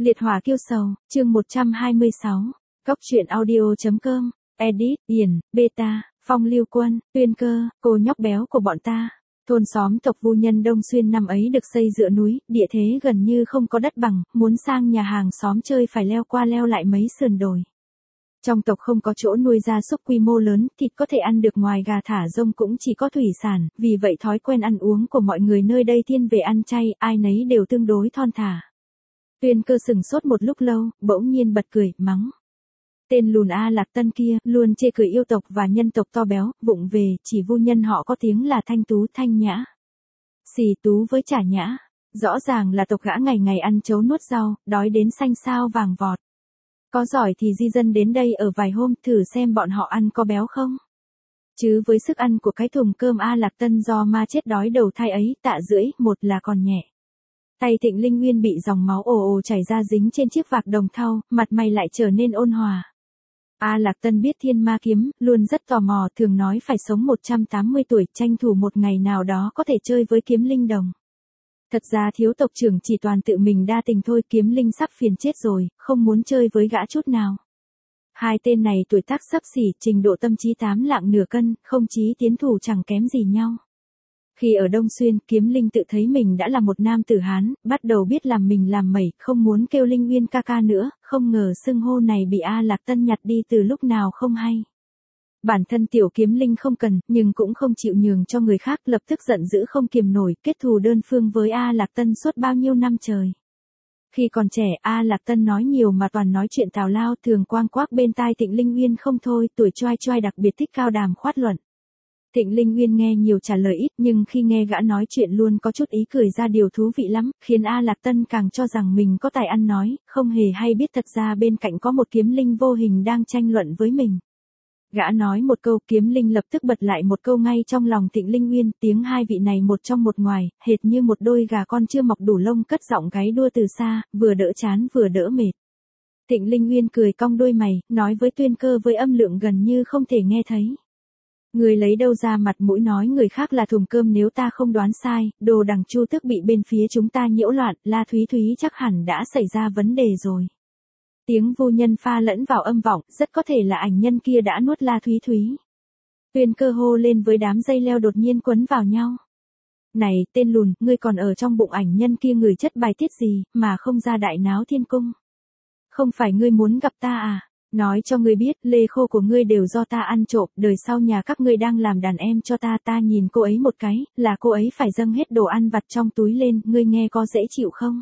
Liệt hỏa kiêu sầu, chương 126. Cóc truyện audio.com, edit, Điền, Beta, Phong Lưu Quân, Tuyên Cơ, cô nhóc béo của bọn ta. Thôn xóm tộc Vu Nhân Đông Xuyên năm ấy được xây dựa núi, địa thế gần như không có đất bằng, muốn sang nhà hàng xóm chơi phải leo qua leo lại mấy sườn đồi. Trong tộc không có chỗ nuôi gia súc quy mô lớn, thịt có thể ăn được ngoài gà thả rông cũng chỉ có thủy sản, vì vậy thói quen ăn uống của mọi người nơi đây thiên về ăn chay, ai nấy đều tương đối thon thả. Tuyên Cơ sừng sốt một lúc lâu, bỗng nhiên bật cười, mắng. Tên lùn A Lạc Tân kia, luôn chê cười yêu tộc và nhân tộc to béo, vụng về, chỉ Vu nhân họ có tiếng là thanh tú thanh nhã. Xì tú với chả nhã, rõ ràng là tộc gã ngày ngày ăn chấu nuốt rau, đói đến xanh xao vàng vọt. Có giỏi thì di dân đến đây ở vài hôm thử xem bọn họ ăn có béo không. Chứ với sức ăn của cái thùng cơm A Lạc Tân do ma chết đói đầu thai ấy, tạ rưỡi, một là còn nhẹ. Tay Thịnh Linh Nguyên bị dòng máu ồ ồ chảy ra dính trên chiếc vạc đồng thau, mặt mày lại trở nên ôn hòa. A Lạc Tân biết thiên ma kiếm, luôn rất tò mò, thường nói phải sống 180 tuổi, tranh thủ một ngày nào đó có thể chơi với kiếm linh đồng. Thật ra thiếu tộc trưởng chỉ toàn tự mình đa tình thôi, kiếm linh sắp phiền chết rồi, không muốn chơi với gã chút nào. Hai tên này tuổi tác xấp xỉ, trình độ tâm trí 8 lạng nửa cân, không chí tiến thủ chẳng kém gì nhau. Khi ở Đông Xuyên, kiếm linh tự thấy mình đã là một nam tử Hán, bắt đầu biết làm mình làm mẩy, không muốn kêu Linh Nguyên ca ca nữa, không ngờ xưng hô này bị A Lạc Tân nhặt đi từ lúc nào không hay. Bản thân tiểu kiếm linh không cần, nhưng cũng không chịu nhường cho người khác, lập tức giận dữ không kiềm nổi, kết thù đơn phương với A Lạc Tân suốt bao nhiêu năm trời. Khi còn trẻ, A Lạc Tân nói nhiều mà toàn nói chuyện tào lao, thường quang quác bên tai Thịnh Linh Nguyên không thôi, tuổi choai choai đặc biệt thích cao đàm khoát luận. Thịnh Linh Nguyên nghe nhiều trả lời ít, nhưng khi nghe gã nói chuyện luôn có chút ý cười ra điều thú vị lắm, khiến A Lạc Tân càng cho rằng mình có tài ăn nói, không hề hay biết thật ra bên cạnh có một kiếm linh vô hình đang tranh luận với mình. Gã nói một câu, kiếm linh lập tức bật lại một câu ngay trong lòng Thịnh Linh Nguyên, tiếng hai vị này một trong một ngoài, hệt như một đôi gà con chưa mọc đủ lông cất giọng gáy đua từ xa, vừa đỡ chán vừa đỡ mệt. Thịnh Linh Nguyên cười cong đôi mày, nói với Tuyên Cơ với âm lượng gần như không thể nghe thấy. Người lấy đâu ra mặt mũi nói người khác là thùng cơm, nếu ta không đoán sai, đồ đằng Chu Tước bị bên phía chúng ta nhiễu loạn, La Thúy Thúy chắc hẳn đã xảy ra vấn đề rồi. Tiếng Vu Nhân pha lẫn vào âm vọng, rất có thể là ảnh nhân kia đã nuốt La Thúy Thúy. Tuyên Cơ hô lên với đám dây leo đột nhiên quấn vào nhau. Này, tên lùn, ngươi còn ở trong bụng ảnh nhân kia ngửi chất bài tiết gì, mà không ra đại náo thiên cung. Không phải ngươi muốn gặp ta à? Nói cho ngươi biết, lê khô của ngươi đều do ta ăn trộm, đời sau nhà các ngươi đang làm đàn em cho ta, ta nhìn cô ấy một cái, là cô ấy phải dâng hết đồ ăn vặt trong túi lên, ngươi nghe có dễ chịu không?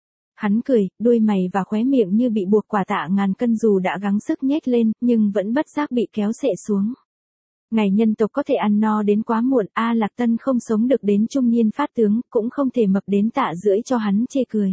Hắn cười, đuôi mày và khóe miệng như bị buộc quả tạ ngàn cân, dù đã gắng sức nhếch lên, nhưng vẫn bất giác bị kéo xệ xuống. Ngày nhân tộc có thể ăn no đến quá muộn, A Lạc Tân không sống được đến trung niên phát tướng, cũng không thể mập đến tạ rưỡi cho hắn chê cười.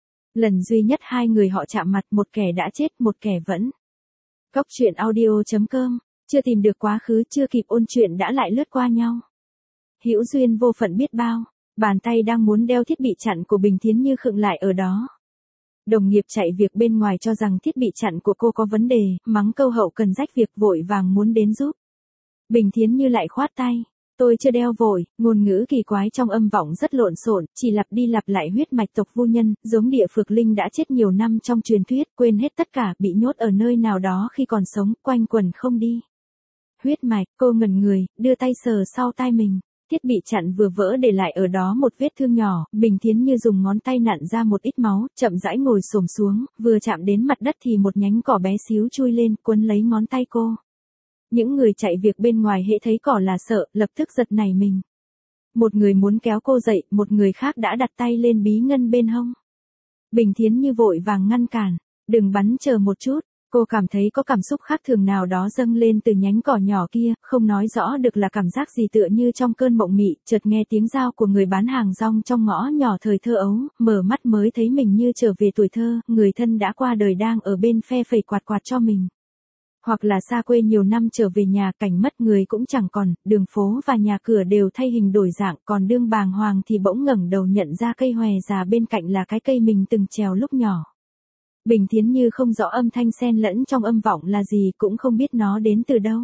Lần duy nhất hai người họ chạm mặt, một kẻ đã chết, một kẻ vẫn. Cóc truyện audio.com, chưa tìm được quá khứ, chưa kịp ôn chuyện đã lại lướt qua nhau. Hữu duyên vô phận biết bao, bàn tay đang muốn đeo thiết bị chặn của Bình Thiến như khựng lại ở đó. Đồng nghiệp chạy việc bên ngoài cho rằng thiết bị chặn của cô có vấn đề, mắng câu hậu cần rách việc, vội vàng muốn đến giúp. Bình Thiến như lại khoát tay. Tôi chưa đeo vội, ngôn ngữ kỳ quái trong âm vọng rất lộn xộn, chỉ lặp đi lặp lại huyết mạch tộc Vu Nhân, giống địa phược linh đã chết nhiều năm trong truyền thuyết, quên hết tất cả, bị nhốt ở nơi nào đó khi còn sống, quanh quẩn không đi. Huyết mạch, cô ngẩn người, đưa tay sờ sau tai mình. Thiết bị chặn vừa vỡ để lại ở đó một vết thương nhỏ, Bình Thiến như dùng ngón tay nặn ra một ít máu, chậm rãi ngồi xổm xuống, vừa chạm đến mặt đất thì một nhánh cỏ bé xíu chui lên, quấn lấy ngón tay cô. Những người chạy việc bên ngoài hễ thấy cỏ là sợ, lập tức giật nảy mình. Một người muốn kéo cô dậy, một người khác đã đặt tay lên bí ngân bên hông. Bình Thiến như vội vàng ngăn cản, đừng bắn, chờ một chút. Cô cảm thấy có cảm xúc khác thường nào đó dâng lên từ nhánh cỏ nhỏ kia, không nói rõ được là cảm giác gì, tựa như trong cơn mộng mị, chợt nghe tiếng rao của người bán hàng rong trong ngõ nhỏ thời thơ ấu, mở mắt mới thấy mình như trở về tuổi thơ, người thân đã qua đời đang ở bên phe phẩy quạt quạt cho mình. Hoặc là xa quê nhiều năm trở về nhà, cảnh mất người cũng chẳng còn, đường phố và nhà cửa đều thay hình đổi dạng, còn đương bàng hoàng thì bỗng ngẩng đầu nhận ra cây hòe già bên cạnh là cái cây mình từng trèo lúc nhỏ. Bình Thiến như không rõ âm thanh xen lẫn trong âm vọng là gì, cũng không biết nó đến từ đâu.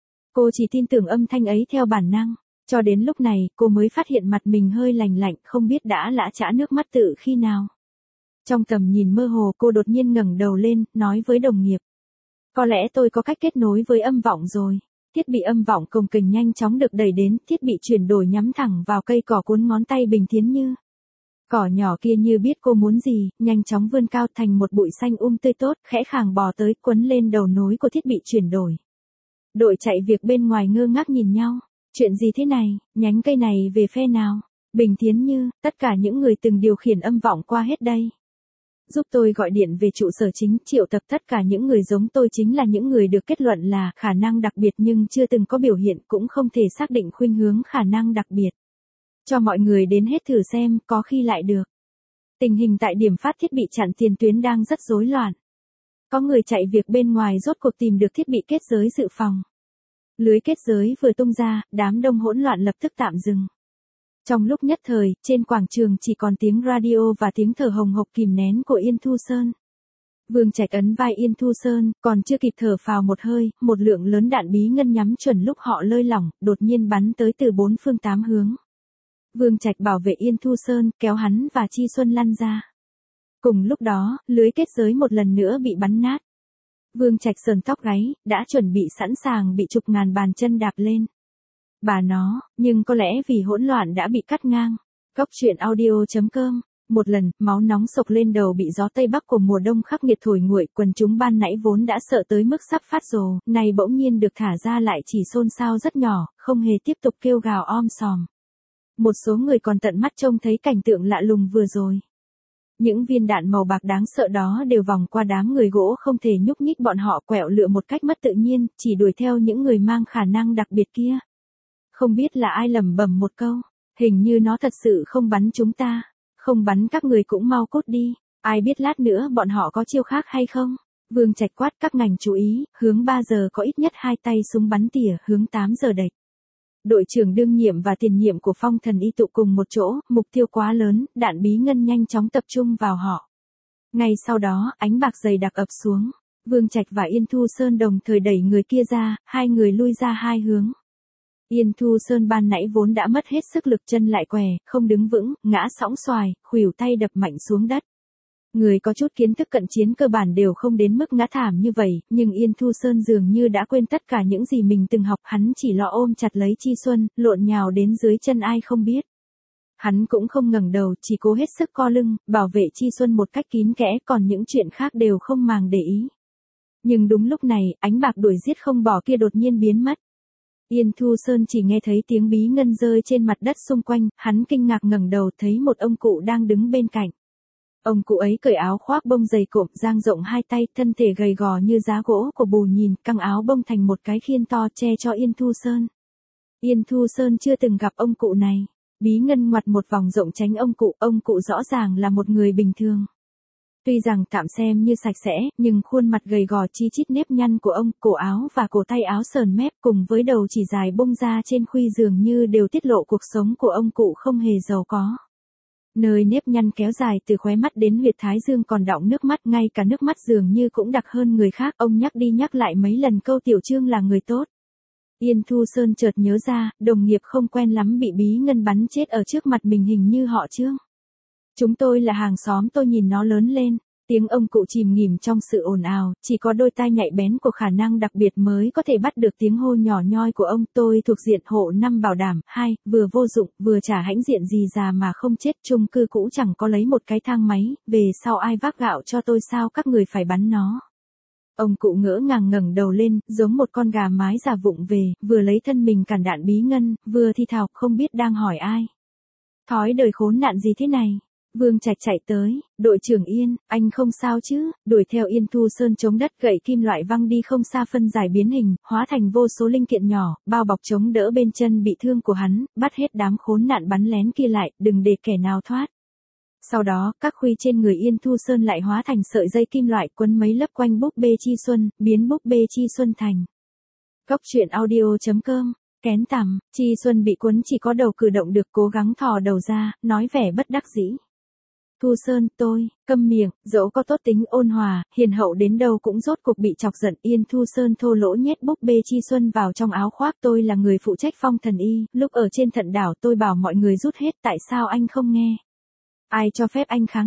Cô chỉ tin tưởng âm thanh ấy theo bản năng, cho đến lúc này, cô mới phát hiện mặt mình hơi lành lạnh, không biết đã lã chã nước mắt tự khi nào. Trong tầm nhìn mơ hồ cô đột nhiên ngẩng đầu lên, nói với đồng nghiệp. Có lẽ tôi có cách kết nối với âm vọng rồi. Thiết bị âm vọng cồng kềnh nhanh chóng được đẩy đến, thiết bị chuyển đổi nhắm thẳng vào cây cỏ cuốn ngón tay Bình Thiến Như. Cỏ nhỏ kia như biết cô muốn gì, nhanh chóng vươn cao thành một bụi xanh tươi tốt, khẽ khàng bò tới, quấn lên đầu nối của thiết bị chuyển đổi. Đội chạy việc bên ngoài ngơ ngác nhìn nhau. Chuyện gì thế này, nhánh cây này về phe nào? Bình Thiến Như, tất cả những người từng điều khiển âm vọng qua hết đây. Giúp tôi gọi điện về trụ sở chính, triệu tập tất cả những người giống tôi, chính là những người được kết luận là khả năng đặc biệt nhưng chưa từng có biểu hiện, cũng không thể xác định khuynh hướng khả năng đặc biệt. Cho mọi người đến hết thử xem, có khi lại được. Tình hình tại điểm phát thiết bị chặn tiền tuyến đang rất rối loạn. Có người chạy việc bên ngoài rốt cuộc tìm được thiết bị kết giới dự phòng. Lưới kết giới vừa tung ra, đám đông hỗn loạn lập tức tạm dừng. Trong lúc nhất thời, trên quảng trường chỉ còn tiếng radio và tiếng thở hồng hộc kìm nén của Yên Thu Sơn. Vương Trạch ấn vai Yên Thu Sơn, còn chưa kịp thở phào một hơi, một lượng lớn đạn bí ngân nhắm chuẩn lúc họ lơi lỏng, đột nhiên bắn tới từ 4 phương 8 hướng. Vương Trạch bảo vệ Yên Thu Sơn, kéo hắn và Chi Xuân lăn ra. Cùng lúc đó, lưới kết giới một lần nữa bị bắn nát. Vương Trạch sờn tóc gáy, đã chuẩn bị sẵn sàng bị chục ngàn bàn chân đạp lên. Bà nó, nhưng có lẽ vì hỗn loạn đã bị cắt ngang. Góc truyện audio.com. Một lần, máu nóng sộc lên đầu bị gió Tây Bắc của mùa đông khắc nghiệt thổi nguội, quần chúng ban nãy vốn đã sợ tới mức sắp phát rồ, này bỗng nhiên được thả ra lại chỉ xôn xao rất nhỏ, không hề tiếp tục kêu gào om sòm. Một số người còn tận mắt trông thấy cảnh tượng lạ lùng vừa rồi. Những viên đạn màu bạc đáng sợ đó đều vòng qua đám người gỗ không thể nhúc nhích, bọn họ quẹo lựa một cách mất tự nhiên, chỉ đuổi theo những người mang khả năng đặc biệt kia. Không biết là ai lẩm bẩm một câu, hình như nó thật sự không bắn chúng ta, không bắn các người cũng mau cút đi, ai biết lát nữa bọn họ có chiêu khác hay không. Vương Trạch quát các ngành chú ý, hướng 3 giờ có ít nhất 2 tay súng bắn tỉa, hướng 8 giờ địch. Đội trưởng đương nhiệm và tiền nhiệm của Phong Thần Y tụ cùng một chỗ, mục tiêu quá lớn, đạn bí ngân nhanh chóng tập trung vào họ. Ngay sau đó, ánh bạc dày đặc ập xuống, Vương Trạch và Yên Thu Sơn đồng thời đẩy người kia ra, hai người lui ra hai hướng. Yên Thu Sơn ban nãy vốn đã mất hết sức lực, chân lại què, không đứng vững, ngã sõng xoài, khuỷu tay đập mạnh xuống đất. Người có chút kiến thức cận chiến cơ bản đều không đến mức ngã thảm như vậy, nhưng Yên Thu Sơn dường như đã quên tất cả những gì mình từng học, hắn chỉ lo ôm chặt lấy Chi Xuân, lộn nhào đến dưới chân ai không biết. Hắn cũng không ngẩng đầu, chỉ cố hết sức co lưng, bảo vệ Chi Xuân một cách kín kẽ, còn những chuyện khác đều không màng để ý. Nhưng đúng lúc này, ánh bạc đuổi giết không bỏ kia đột nhiên biến mất. Yên Thu Sơn chỉ nghe thấy tiếng bí ngân rơi trên mặt đất xung quanh, hắn kinh ngạc ngẩng đầu thấy một ông cụ đang đứng bên cạnh. Ông cụ ấy cởi áo khoác bông dày cộm, dang rộng hai tay, thân thể gầy gò như giá gỗ của Bù Nhìn, căng áo bông thành một cái khiên to che cho Yên Thu Sơn. Yên Thu Sơn chưa từng gặp ông cụ này. Bí ngân ngoặt một vòng rộng tránh ông cụ rõ ràng là một người bình thường. Tuy rằng tạm xem như sạch sẽ, nhưng khuôn mặt gầy gò chi chít nếp nhăn của ông, cổ áo và cổ tay áo sờn mép cùng với đầu chỉ dài bung ra trên khuy dường như đều tiết lộ cuộc sống của ông cụ không hề giàu có. Nơi nếp nhăn kéo dài từ khóe mắt đến huyệt thái dương còn đọng nước mắt, ngay cả nước mắt dường như cũng đặc hơn người khác, ông nhắc đi nhắc lại mấy lần câu Tiểu Trương là người tốt. Yên Thu Sơn chợt nhớ ra, đồng nghiệp không quen lắm bị bí ngân bắn chết ở trước mặt mình, hình như họ Trương. Chúng tôi là hàng xóm, tôi nhìn nó lớn lên. Tiếng ông cụ chìm nghỉm trong sự ồn ào, chỉ có đôi tai nhạy bén của khả năng đặc biệt mới có thể bắt được tiếng hô nhỏ nhoi của ông. Tôi thuộc diện hộ 5 bảo đảm, 2, vừa vô dụng, vừa chả hãnh diện gì già mà không chết, chung cư cũ chẳng có lấy một cái thang máy, về sau ai vác gạo cho tôi sao các người phải bắn nó. Ông cụ ngỡ ngàng ngẩng đầu lên, giống một con gà mái già vụng về, vừa lấy thân mình cản đạn bí ngân, vừa thi thào không biết đang hỏi ai. Thói đời khốn nạn gì thế này? Vương Trạch chạy tới, đội trưởng Yên, anh không sao chứ, đuổi theo Yên Thu Sơn chống đất, gậy kim loại văng đi không xa, phân giải biến hình, hóa thành vô số linh kiện nhỏ, bao bọc chống đỡ bên chân bị thương của hắn, bắt hết đám khốn nạn bắn lén kia lại, đừng để kẻ nào thoát. Sau đó, các khuy trên người Yên Thu Sơn lại hóa thành sợi dây kim loại quấn mấy lớp quanh búp bê Chi Xuân, biến búp bê Chi Xuân thành. Góc truyện audio.com. Kén tằm, Chi Xuân bị quấn chỉ có đầu cử động được, cố gắng thò đầu ra, nói vẻ bất đắc dĩ. Thu Sơn, tôi, câm miệng, dẫu có tốt tính ôn hòa, hiền hậu đến đâu cũng rốt cuộc bị chọc giận. Yên Thu Sơn thô lỗ nhét búp bê Chi Xuân vào trong áo khoác. Tôi là người phụ trách Phong Thần Y, lúc ở trên Thận Đảo tôi bảo mọi người rút hết, tại sao anh không nghe? Ai cho phép anh kháng lệnh?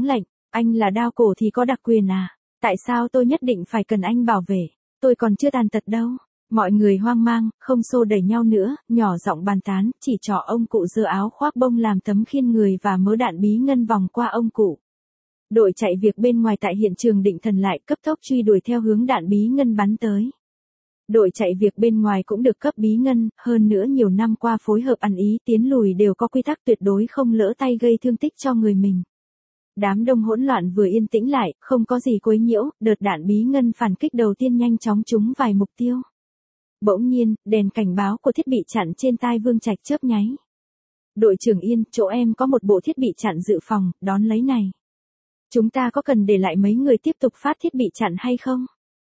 Anh là đao cổ thì có đặc quyền à? Tại sao tôi nhất định phải cần anh bảo vệ? Tôi còn chưa tàn tật đâu. Mọi người hoang mang, không xô đẩy nhau nữa, nhỏ giọng bàn tán, chỉ trỏ ông cụ giơ áo khoác bông làm tấm khiên người và mớ đạn bí ngân vòng qua ông cụ. Đội chạy việc bên ngoài tại hiện trường định thần lại, cấp tốc truy đuổi theo hướng đạn bí ngân bắn tới. Đội chạy việc bên ngoài cũng được cấp bí ngân, hơn nữa nhiều năm qua phối hợp ăn ý tiến lùi đều có quy tắc tuyệt đối không lỡ tay gây thương tích cho người mình. Đám đông hỗn loạn vừa yên tĩnh lại, không có gì quấy nhiễu, đợt đạn bí ngân phản kích đầu tiên nhanh chóng trúng vài mục tiêu. Bỗng nhiên, đèn cảnh báo của thiết bị chặn trên tai Vương Trạch chớp nháy. Đội trưởng Yên, chỗ em có một bộ thiết bị chặn dự phòng, đón lấy này. Chúng ta có cần để lại mấy người tiếp tục phát thiết bị chặn hay không?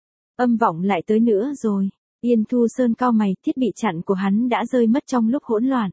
Âm vọng lại tới nữa rồi. Yên Thu Sơn cau mày, thiết bị chặn của hắn đã rơi mất trong lúc hỗn loạn.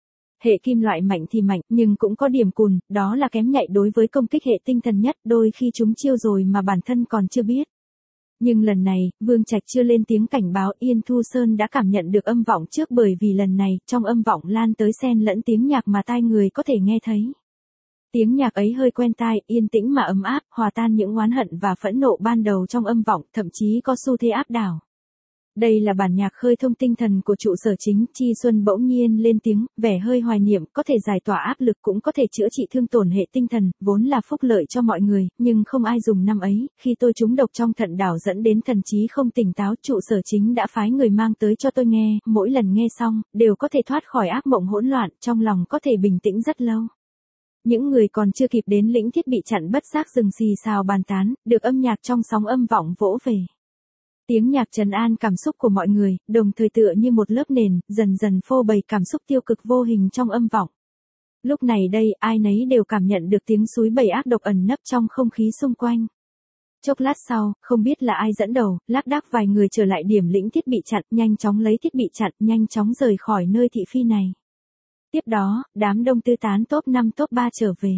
Hệ kim loại mạnh thì mạnh, nhưng cũng có điểm cùn, đó là kém nhạy đối với công kích hệ tinh thần nhất, đôi khi chúng chiêu rồi mà bản thân còn chưa biết. Nhưng lần này, Vương Trạch chưa lên tiếng cảnh báo, Yên Thu Sơn đã cảm nhận được âm vọng trước, bởi vì lần này, trong âm vọng lan tới xen lẫn tiếng nhạc mà tai người có thể nghe thấy. Tiếng nhạc ấy hơi quen tai, yên tĩnh mà ấm áp, hòa tan những oán hận và phẫn nộ ban đầu trong âm vọng, thậm chí có xu thế áp đảo. Đây là bản nhạc khơi thông tinh thần của trụ sở chính. Chi Xuân bỗng nhiên lên tiếng, vẻ hơi hoài niệm, có thể giải tỏa áp lực cũng có thể chữa trị thương tổn hệ tinh thần, vốn là phúc lợi cho mọi người, nhưng không ai dùng năm ấy, khi tôi trúng độc trong thận đảo dẫn đến thần trí không tỉnh táo, trụ sở chính đã phái người mang tới cho tôi nghe, mỗi lần nghe xong, đều có thể thoát khỏi ác mộng hỗn loạn, trong lòng có thể bình tĩnh rất lâu. Những người còn chưa kịp đến lĩnh thiết bị chặn bất giác dừng xì xào bàn tán, được âm nhạc trong sóng âm vọng vỗ về. Tiếng nhạc trấn an cảm xúc của mọi người, đồng thời tựa như một lớp nền, dần dần phô bày cảm xúc tiêu cực vô hình trong âm vọng. Lúc này đây, ai nấy đều cảm nhận được tiếng xúi bày ác độc ẩn nấp trong không khí xung quanh. Chốc lát sau, không biết là ai dẫn đầu, lác đác vài người trở lại điểm lĩnh thiết bị chặn, nhanh chóng lấy thiết bị chặn, nhanh chóng rời khỏi nơi thị phi này. Tiếp đó, đám đông tứ tán top 5 top 3 trở về.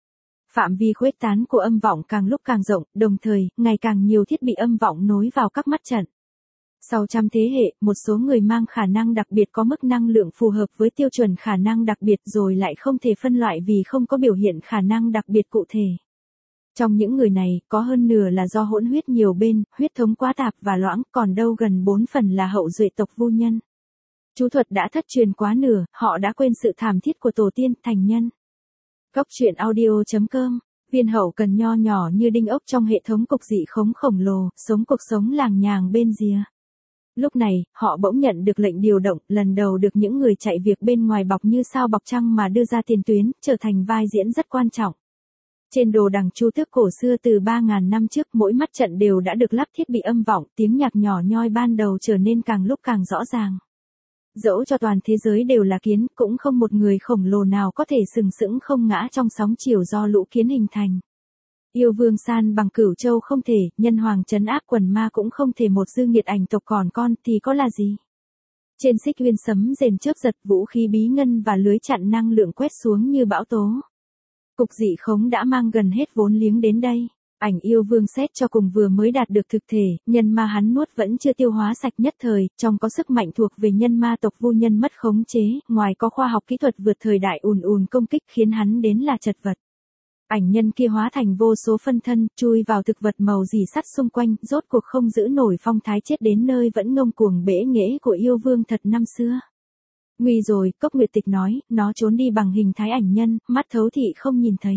Phạm vi khuếch tán của âm vọng càng lúc càng rộng, đồng thời, ngày càng nhiều thiết bị âm vọng nối vào các mắt trận. Sau trăm thế hệ, một số người mang khả năng đặc biệt có mức năng lượng phù hợp với tiêu chuẩn khả năng đặc biệt rồi lại không thể phân loại vì không có biểu hiện khả năng đặc biệt cụ thể. Trong những người này, có hơn nửa là do hỗn huyết nhiều bên, huyết thống quá tạp và loãng, còn đâu gần 4 phần là hậu duệ tộc Vu nhân. Chú thuật đã thất truyền quá nửa, họ đã quên sự thảm thiết của tổ tiên, thành nhân. Góc truyện audio.com, viên hậu cần nho nhỏ như đinh ốc trong hệ thống cục dị khống khổng lồ, sống cuộc sống làng nhàng bên rìa. Lúc này, họ bỗng nhận được lệnh điều động, lần đầu được những người chạy việc bên ngoài bọc như sao bọc trăng mà đưa ra tiền tuyến, trở thành vai diễn rất quan trọng. Trên đồ đằng chu tước cổ xưa từ 3.000 năm trước, mỗi mắt trận đều đã được lắp thiết bị âm vọng, tiếng nhạc nhỏ nhoi ban đầu trở nên càng lúc càng rõ ràng. Dẫu cho toàn thế giới đều là kiến, cũng không một người khổng lồ nào có thể sừng sững không ngã trong sóng chiều do lũ kiến hình thành. Yêu vương san bằng Cửu Châu không thể, nhân hoàng trấn áp quần ma cũng không thể, một dư nghiệt ảnh tộc còn con thì có là gì? Trên xích huyên sấm rền chớp giật, vũ khí bí ngân và lưới chặn năng lượng quét xuống như bão tố. Cục dị khống đã mang gần hết vốn liếng đến đây. Ảnh yêu vương xét cho cùng vừa mới đạt được thực thể, nhân ma hắn nuốt vẫn chưa tiêu hóa sạch, nhất thời, trong có sức mạnh thuộc về nhân ma tộc Vu nhân mất khống chế, ngoài có khoa học kỹ thuật vượt thời đại ùn ùn công kích khiến hắn đến là chật vật. Ảnh nhân kia hóa thành vô số phân thân, chui vào thực vật màu dì sắt xung quanh, rốt cuộc không giữ nổi phong thái chết đến nơi vẫn ngông cuồng bẽ nghễ của yêu vương thật năm xưa. Nguy rồi, Cốc Nguyệt Tịch nói, nó trốn đi bằng hình thái ảnh nhân, mắt thấu thị không nhìn thấy.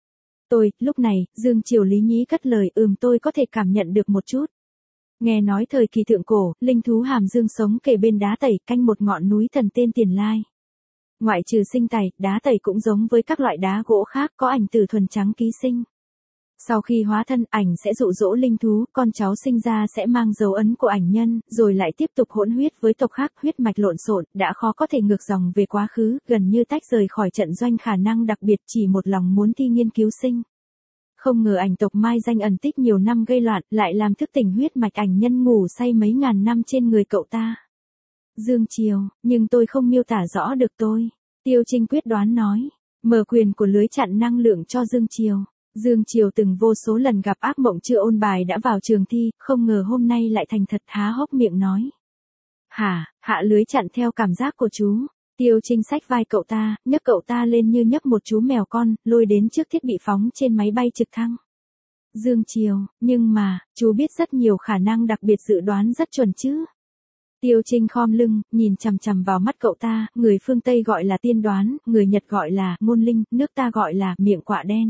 Lúc này, Dương Triều Lý Nhí cất lời, tôi có thể cảm nhận được một chút. Nghe nói thời kỳ thượng cổ, linh thú hàm dương sống kề bên đá tẩy, canh một ngọn núi thần tên Tiền Lai. Ngoại trừ sinh tẩy, đá tẩy cũng giống với các loại đá gỗ khác, có ảnh tử thuần trắng ký sinh. Sau khi hóa thân, ảnh sẽ dụ dỗ linh thú, con cháu sinh ra sẽ mang dấu ấn của ảnh nhân, rồi lại tiếp tục hỗn huyết với tộc khác, huyết mạch lộn xộn, đã khó có thể ngược dòng về quá khứ, gần như tách rời khỏi trận doanh khả năng đặc biệt, chỉ một lòng muốn thi nghiên cứu sinh. Không ngờ ảnh tộc mai danh ẩn tích nhiều năm gây loạn, lại làm thức tỉnh huyết mạch ảnh nhân ngủ say mấy ngàn năm trên người cậu ta. Dương Triều, nhưng tôi không miêu tả rõ được tôi. Tiêu Trinh quyết đoán nói, mở quyền của lưới chặn năng lượng cho Dương Triều. Dương Triều từng vô số lần gặp ác mộng chưa ôn bài đã vào trường thi, không ngờ hôm nay lại thành thật, há hốc miệng nói. Hạ lưới chặn theo cảm giác của chú. Tiêu Trinh xách vai cậu ta, nhấc cậu ta lên như nhấc một chú mèo con, lôi đến trước thiết bị phóng trên máy bay trực thăng. Dương Triều, nhưng mà, chú biết rất nhiều khả năng đặc biệt dự đoán rất chuẩn chứ. Tiêu Trinh khom lưng, nhìn chằm chằm vào mắt cậu ta, người phương Tây gọi là tiên đoán, người Nhật gọi là ngôn linh, nước ta gọi là miệng quạ đen.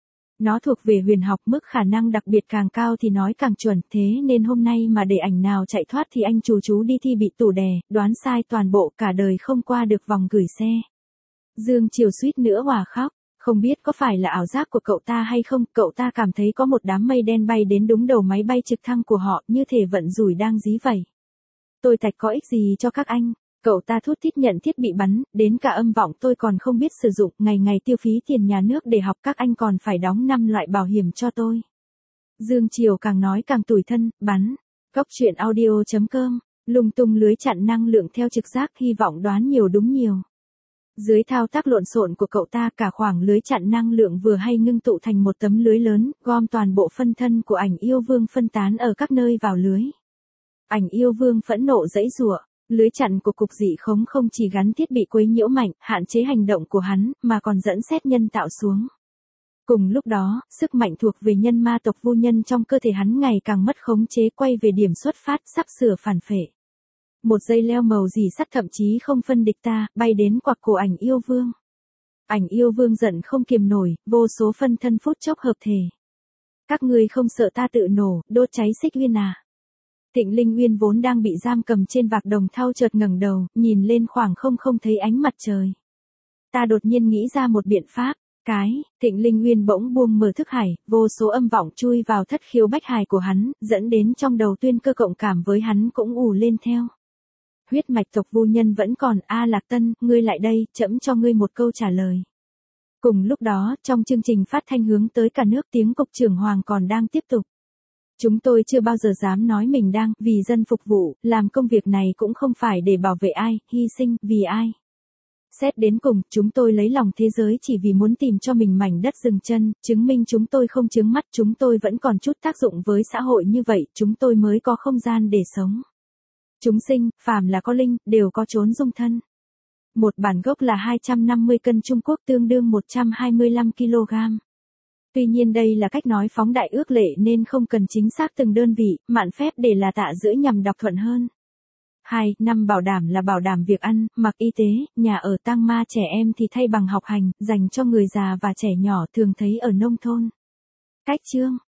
Nó thuộc về huyền học, mức khả năng đặc biệt càng cao thì nói càng chuẩn, thế nên hôm nay mà để ảnh nào chạy thoát thì anh chú đi thi bị tủ đè, đoán sai toàn bộ cả đời không qua được vòng gửi xe. Dương Triều suýt nữa òa khóc, không biết có phải là ảo giác của cậu ta hay không, cậu ta cảm thấy có một đám mây đen bay đến đúng đầu máy bay trực thăng của họ, như thể vận rủi đang dí vẩy. Tôi tạch có ích gì cho các anh? Cậu ta thút thít nhận thiết bị bắn, đến cả âm vọng tôi còn không biết sử dụng, ngày ngày tiêu phí tiền nhà nước để học, các anh còn phải đóng 5 loại bảo hiểm cho tôi. Dương Triều càng nói càng tủi thân, bắn. Cóc truyện audio.com, lung tung lưới chặn năng lượng theo trực giác, hy vọng đoán nhiều đúng nhiều. Dưới thao tác lộn xộn của cậu ta, cả khoảng lưới chặn năng lượng vừa hay ngưng tụ thành một tấm lưới lớn, gom toàn bộ phân thân của ảnh yêu vương phân tán ở các nơi vào lưới. Ảnh yêu vương phẫn nộ giãy giụa, lưới chặn của cục dị khống không chỉ gắn thiết bị quấy nhiễu mạnh, hạn chế hành động của hắn, mà còn dẫn xét nhân tạo xuống. Cùng lúc đó, sức mạnh thuộc về nhân ma tộc vu nhân trong cơ thể hắn ngày càng mất khống chế, quay về điểm xuất phát, sắp sửa phản phệ. Một dây leo màu dì sắt thậm chí không phân địch ta, bay đến quặc cổ ảnh yêu vương. Ảnh yêu vương giận không kiềm nổi, vô số phân thân phút chốc hợp thể. Các ngươi không sợ ta tự nổ, đốt cháy Xích Uyên à? Thịnh Linh Uyên vốn đang bị giam cầm trên vạc đồng thau chợt ngẩng đầu, nhìn lên khoảng không thấy ánh mặt trời. Ta đột nhiên nghĩ ra một biện pháp. Thịnh Linh Uyên bỗng buông mở thức hải, vô số âm vọng chui vào thất khiếu bách hài của hắn, dẫn đến trong đầu Tuyên Cơ cộng cảm với hắn cũng ù lên theo. Huyết mạch tộc vu nhân vẫn còn, A Lạc Tân, ngươi lại đây, trẫm cho ngươi một câu trả lời. Cùng lúc đó, trong chương trình phát thanh hướng tới cả nước, tiếng cục trưởng Hoàng còn đang tiếp tục. Chúng tôi chưa bao giờ dám nói mình đang vì dân phục vụ, làm công việc này cũng không phải để bảo vệ ai, hy sinh vì ai. Xét đến cùng, chúng tôi lấy lòng thế giới chỉ vì muốn tìm cho mình mảnh đất dừng chân, chứng minh chúng tôi không chướng mắt, chúng tôi vẫn còn chút tác dụng với xã hội, như vậy chúng tôi mới có không gian để sống. Chúng sinh, phàm là có linh, đều có chốn dung thân. Một bản gốc là 250 cân Trung Quốc, tương đương 125 kg. Tuy nhiên đây là cách nói phóng đại ước lệ nên không cần chính xác từng đơn vị, mạn phép để là tạ giữa nhằm đọc thuận hơn. 2. Năm bảo đảm là bảo đảm việc ăn, mặc, y tế, nhà ở, tang ma trẻ em thì thay bằng học hành, dành cho người già và trẻ nhỏ, thường thấy ở nông thôn. Cách chương